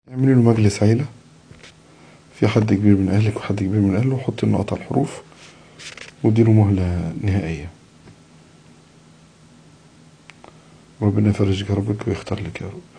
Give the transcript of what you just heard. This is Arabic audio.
اعملي له مجلس عيلة، في حد كبير من أهلك وحد كبير من أهله، وحطي النقط على الحروف واديله مهلة نهائية. وربنا يفرج كربك ويختار لك يا رب.